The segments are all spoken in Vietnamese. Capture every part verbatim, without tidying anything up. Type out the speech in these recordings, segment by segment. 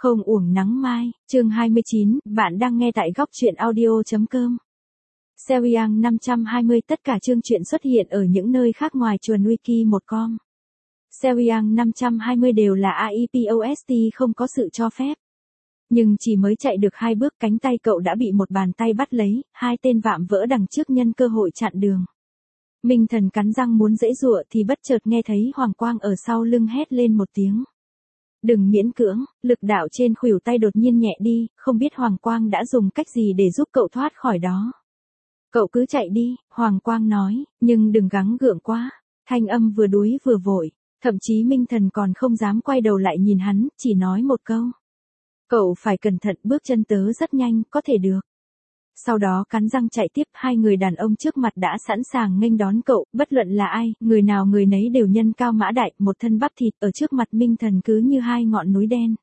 Không uổng nắng mai, chương hai mươi chín, bạn đang nghe tại góc truyện audio.com. Serial năm trăm hai mươi tất cả chương truyện xuất hiện ở những nơi khác ngoài chuồn wiki một chấm com. Serial năm trăm hai mươi đều là a i post không có sự cho phép. Nhưng chỉ mới chạy được hai bước cánh tay cậu đã bị một bàn tay bắt lấy, hai tên vạm vỡ đằng trước nhân cơ hội chặn đường. Minh Thần cắn răng muốn giãy giụa thì bất chợt nghe thấy Hoàng Quang ở sau lưng hét lên một tiếng. Đừng miễn cưỡng, lực đạo trên khuỷu tay đột nhiên nhẹ đi, không biết Hoàng Quang đã dùng cách gì để giúp cậu thoát khỏi đó. Cậu cứ chạy đi, Hoàng Quang nói, nhưng đừng gắng gượng quá. Thanh âm vừa đuối vừa vội, thậm chí Minh Thần còn không dám quay đầu lại nhìn hắn, chỉ nói một câu. Cậu phải cẩn thận, bước chân tớ rất nhanh, có thể được. Sau đó cắn răng chạy tiếp, hai người đàn ông trước mặt đã sẵn sàng nghênh đón cậu, bất luận là ai, người nào người nấy đều nhân cao mã đại, một thân bắp thịt, ở trước mặt Minh Thần cứ như hai ngọn núi đen.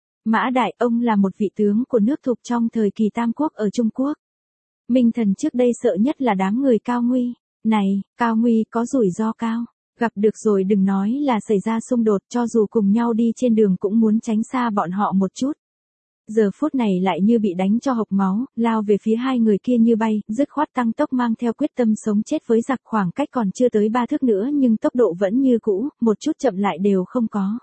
Mã Đại, ông là một vị tướng của nước Thục trong thời kỳ Tam Quốc ở Trung Quốc. Minh Thần trước đây sợ nhất là đám người Cao Nguy. Này, Cao Nguy có rủi ro cao. Gặp được rồi đừng nói là xảy ra xung đột, cho dù cùng nhau đi trên đường cũng muốn tránh xa bọn họ một chút. Giờ phút này lại như bị đánh cho hộc máu, lao về phía hai người kia như bay, dứt khoát tăng tốc mang theo quyết tâm sống chết với giặc, khoảng cách còn chưa tới ba thước nữa nhưng tốc độ vẫn như cũ, một chút chậm lại đều không có.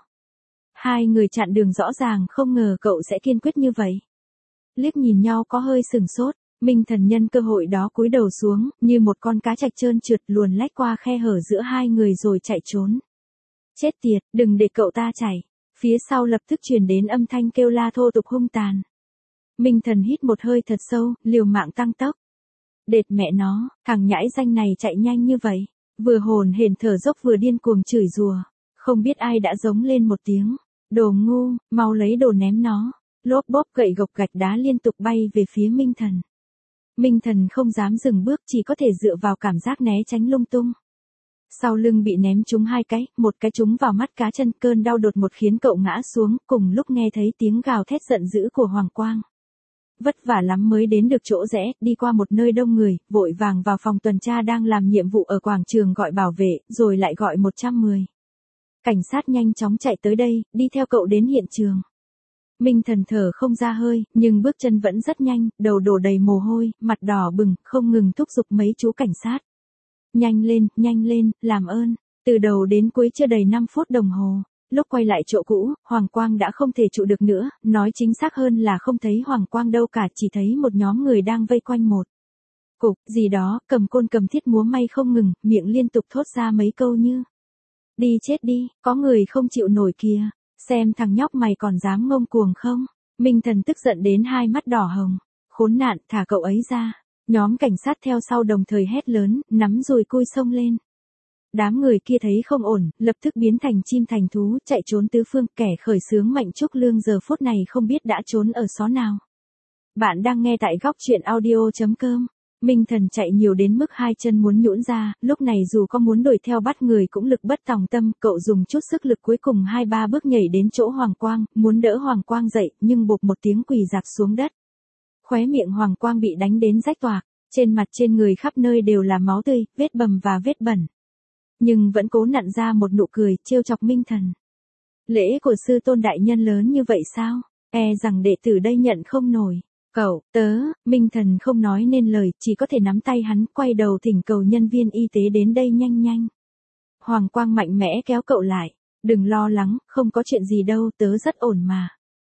Hai người chặn đường rõ ràng không ngờ cậu sẽ kiên quyết như vậy. Liếc nhìn nhau có hơi sừng sốt, Minh Thần nhân cơ hội đó cúi đầu xuống, như một con cá trạch trơn trượt luồn lách qua khe hở giữa hai người rồi chạy trốn. Chết tiệt, đừng để cậu ta chạy. Phía sau lập tức truyền đến âm thanh kêu la thô tục hung tàn. Minh Thần hít một hơi thật sâu, liều mạng tăng tốc. Đệt mẹ nó, thằng nhãi danh này chạy nhanh như vậy. Vừa hồn hển thở dốc vừa điên cuồng chửi rủa. Không biết ai đã giống lên một tiếng. Đồ ngu, mau lấy đồ ném nó. Lốp bốp gậy gộc gạch đá liên tục bay về phía Minh Thần. Minh Thần không dám dừng bước, chỉ có thể dựa vào cảm giác né tránh lung tung. Sau lưng bị ném trúng hai cái, một cái trúng vào mắt cá chân, cơn đau đột một khiến cậu ngã xuống, cùng lúc nghe thấy tiếng gào thét giận dữ của Hoàng Quang. Vất vả lắm mới đến được chỗ rẽ, đi qua một nơi đông người, vội vàng vào phòng tuần tra đang làm nhiệm vụ ở quảng trường gọi bảo vệ, rồi lại gọi một trăm mười. Cảnh sát nhanh chóng chạy tới đây, đi theo cậu đến hiện trường. Minh Thần thở không ra hơi, nhưng bước chân vẫn rất nhanh, đầu đổ đầy mồ hôi, mặt đỏ bừng, không ngừng thúc giục mấy chú cảnh sát. Nhanh lên, nhanh lên, làm ơn. Từ đầu đến cuối chưa đầy năm phút đồng hồ. Lúc quay lại chỗ cũ, Hoàng Quang đã không thể trụ được nữa, nói chính xác hơn là không thấy Hoàng Quang đâu cả, chỉ thấy một nhóm người đang vây quanh một cục gì đó, cầm côn cầm thiết múa may không ngừng, miệng liên tục thốt ra mấy câu như. Đi chết đi, có người không chịu nổi kìa, xem thằng nhóc mày còn dám ngông cuồng không. Minh Thần tức giận đến hai mắt đỏ hồng. Khốn nạn, thả cậu ấy ra. Nhóm cảnh sát theo sau đồng thời hét lớn, nắm dùi cui xông lên. Đám người kia thấy không ổn, lập tức biến thành chim thành thú, chạy trốn tứ phương, kẻ khởi xướng Mạnh Trúc Lương giờ phút này không biết đã trốn ở xó nào. Bạn đang nghe tại góc truyện audio.com. Minh Thần chạy nhiều đến mức hai chân muốn nhũn ra, lúc này dù có muốn đuổi theo bắt người cũng lực bất tòng tâm, cậu dùng chút sức lực cuối cùng hai ba bước nhảy đến chỗ Hoàng Quang, muốn đỡ Hoàng Quang dậy, nhưng bộp một tiếng quỳ rạp xuống đất. Khóe miệng Hoàng Quang bị đánh đến rách toạc, trên mặt trên người khắp nơi đều là máu tươi, vết bầm và vết bẩn. Nhưng vẫn cố nặn ra một nụ cười, trêu chọc Minh Thần. Lễ của sư tôn đại nhân lớn như vậy sao? E rằng đệ tử đây nhận không nổi. Cậu, tớ, Minh Thần không nói nên lời, chỉ có thể nắm tay hắn, quay đầu thỉnh cầu nhân viên y tế đến đây nhanh nhanh. Hoàng Quang mạnh mẽ kéo cậu lại. Đừng lo lắng, không có chuyện gì đâu, tớ rất ổn mà.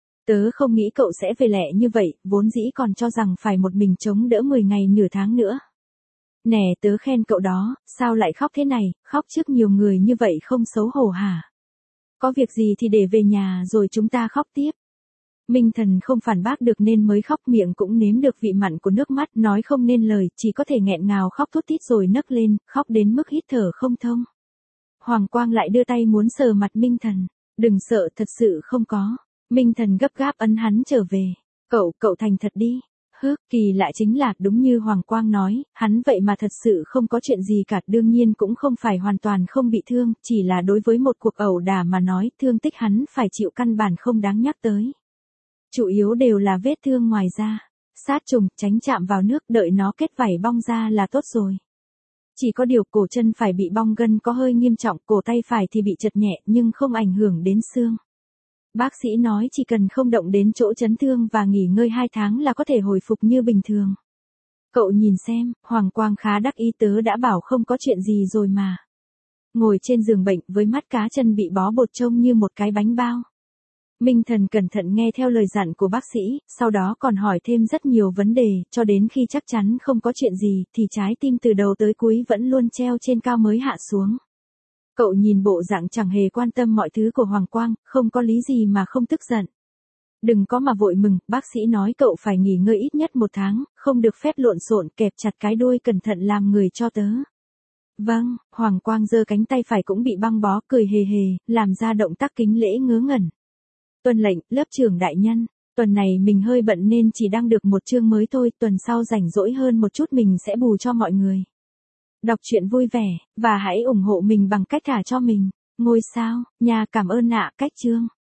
Tớ không nghĩ cậu sẽ về lẹ như vậy, vốn dĩ còn cho rằng phải một mình chống đỡ mười ngày nửa tháng nữa. Nè, tớ khen cậu đó, sao lại khóc thế này, khóc trước nhiều người như vậy không xấu hổ hả? Có việc gì thì để về nhà rồi chúng ta khóc tiếp. Minh Thần không phản bác được nên mới khóc, miệng cũng nếm được vị mặn của nước mắt, nói không nên lời, chỉ có thể nghẹn ngào khóc thút thít rồi nấc lên, khóc đến mức hít thở không thông. Hoàng Quang lại đưa tay muốn sờ mặt Minh Thần. Đừng sợ, thật sự không có. Minh Thần gấp gáp ấn hắn trở về. Cậu, cậu thành thật đi. Hức, kỳ lạ chính là, đúng như Hoàng Quang nói, hắn vậy mà thật sự không có chuyện gì cả, đương nhiên cũng không phải hoàn toàn không bị thương, chỉ là đối với một cuộc ẩu đả mà nói, thương tích hắn phải chịu căn bản không đáng nhắc tới. Chủ yếu đều là vết thương ngoài da. Sát trùng, tránh chạm vào nước, đợi nó kết vảy bong ra là tốt rồi. Chỉ có điều cổ chân phải bị bong gân có hơi nghiêm trọng, cổ tay phải thì bị chật nhẹ nhưng không ảnh hưởng đến xương. Bác sĩ nói chỉ cần không động đến chỗ chấn thương và nghỉ ngơi hai tháng là có thể hồi phục như bình thường. Cậu nhìn xem, Hoàng Quang khá đắc ý, tớ đã bảo không có chuyện gì rồi mà. Ngồi trên giường bệnh với mắt cá chân bị bó bột trông như một cái bánh bao. Minh Thần cẩn thận nghe theo lời dặn của bác sĩ, sau đó còn hỏi thêm rất nhiều vấn đề, cho đến khi chắc chắn không có chuyện gì, thì trái tim từ đầu tới cuối vẫn luôn treo trên cao mới hạ xuống. Cậu nhìn bộ dạng chẳng hề quan tâm mọi thứ của Hoàng Quang, không có lý gì mà không tức giận. Đừng có mà vội mừng, bác sĩ nói cậu phải nghỉ ngơi ít nhất một tháng, không được phép lộn xộn, kẹp chặt cái đuôi, cẩn thận làm người cho tớ. Vâng, Hoàng Quang giơ cánh tay phải cũng bị băng bó, cười hề hề, làm ra động tác kính lễ ngớ ngẩn. Tuân lệnh, lớp trưởng đại nhân, tuần này mình hơi bận nên chỉ đăng được một chương mới thôi, tuần sau rảnh rỗi hơn một chút mình sẽ bù cho mọi người. Đọc truyện vui vẻ, và hãy ủng hộ mình bằng cách thả cho mình ngôi sao, nha, cảm ơn ạ, cách chương.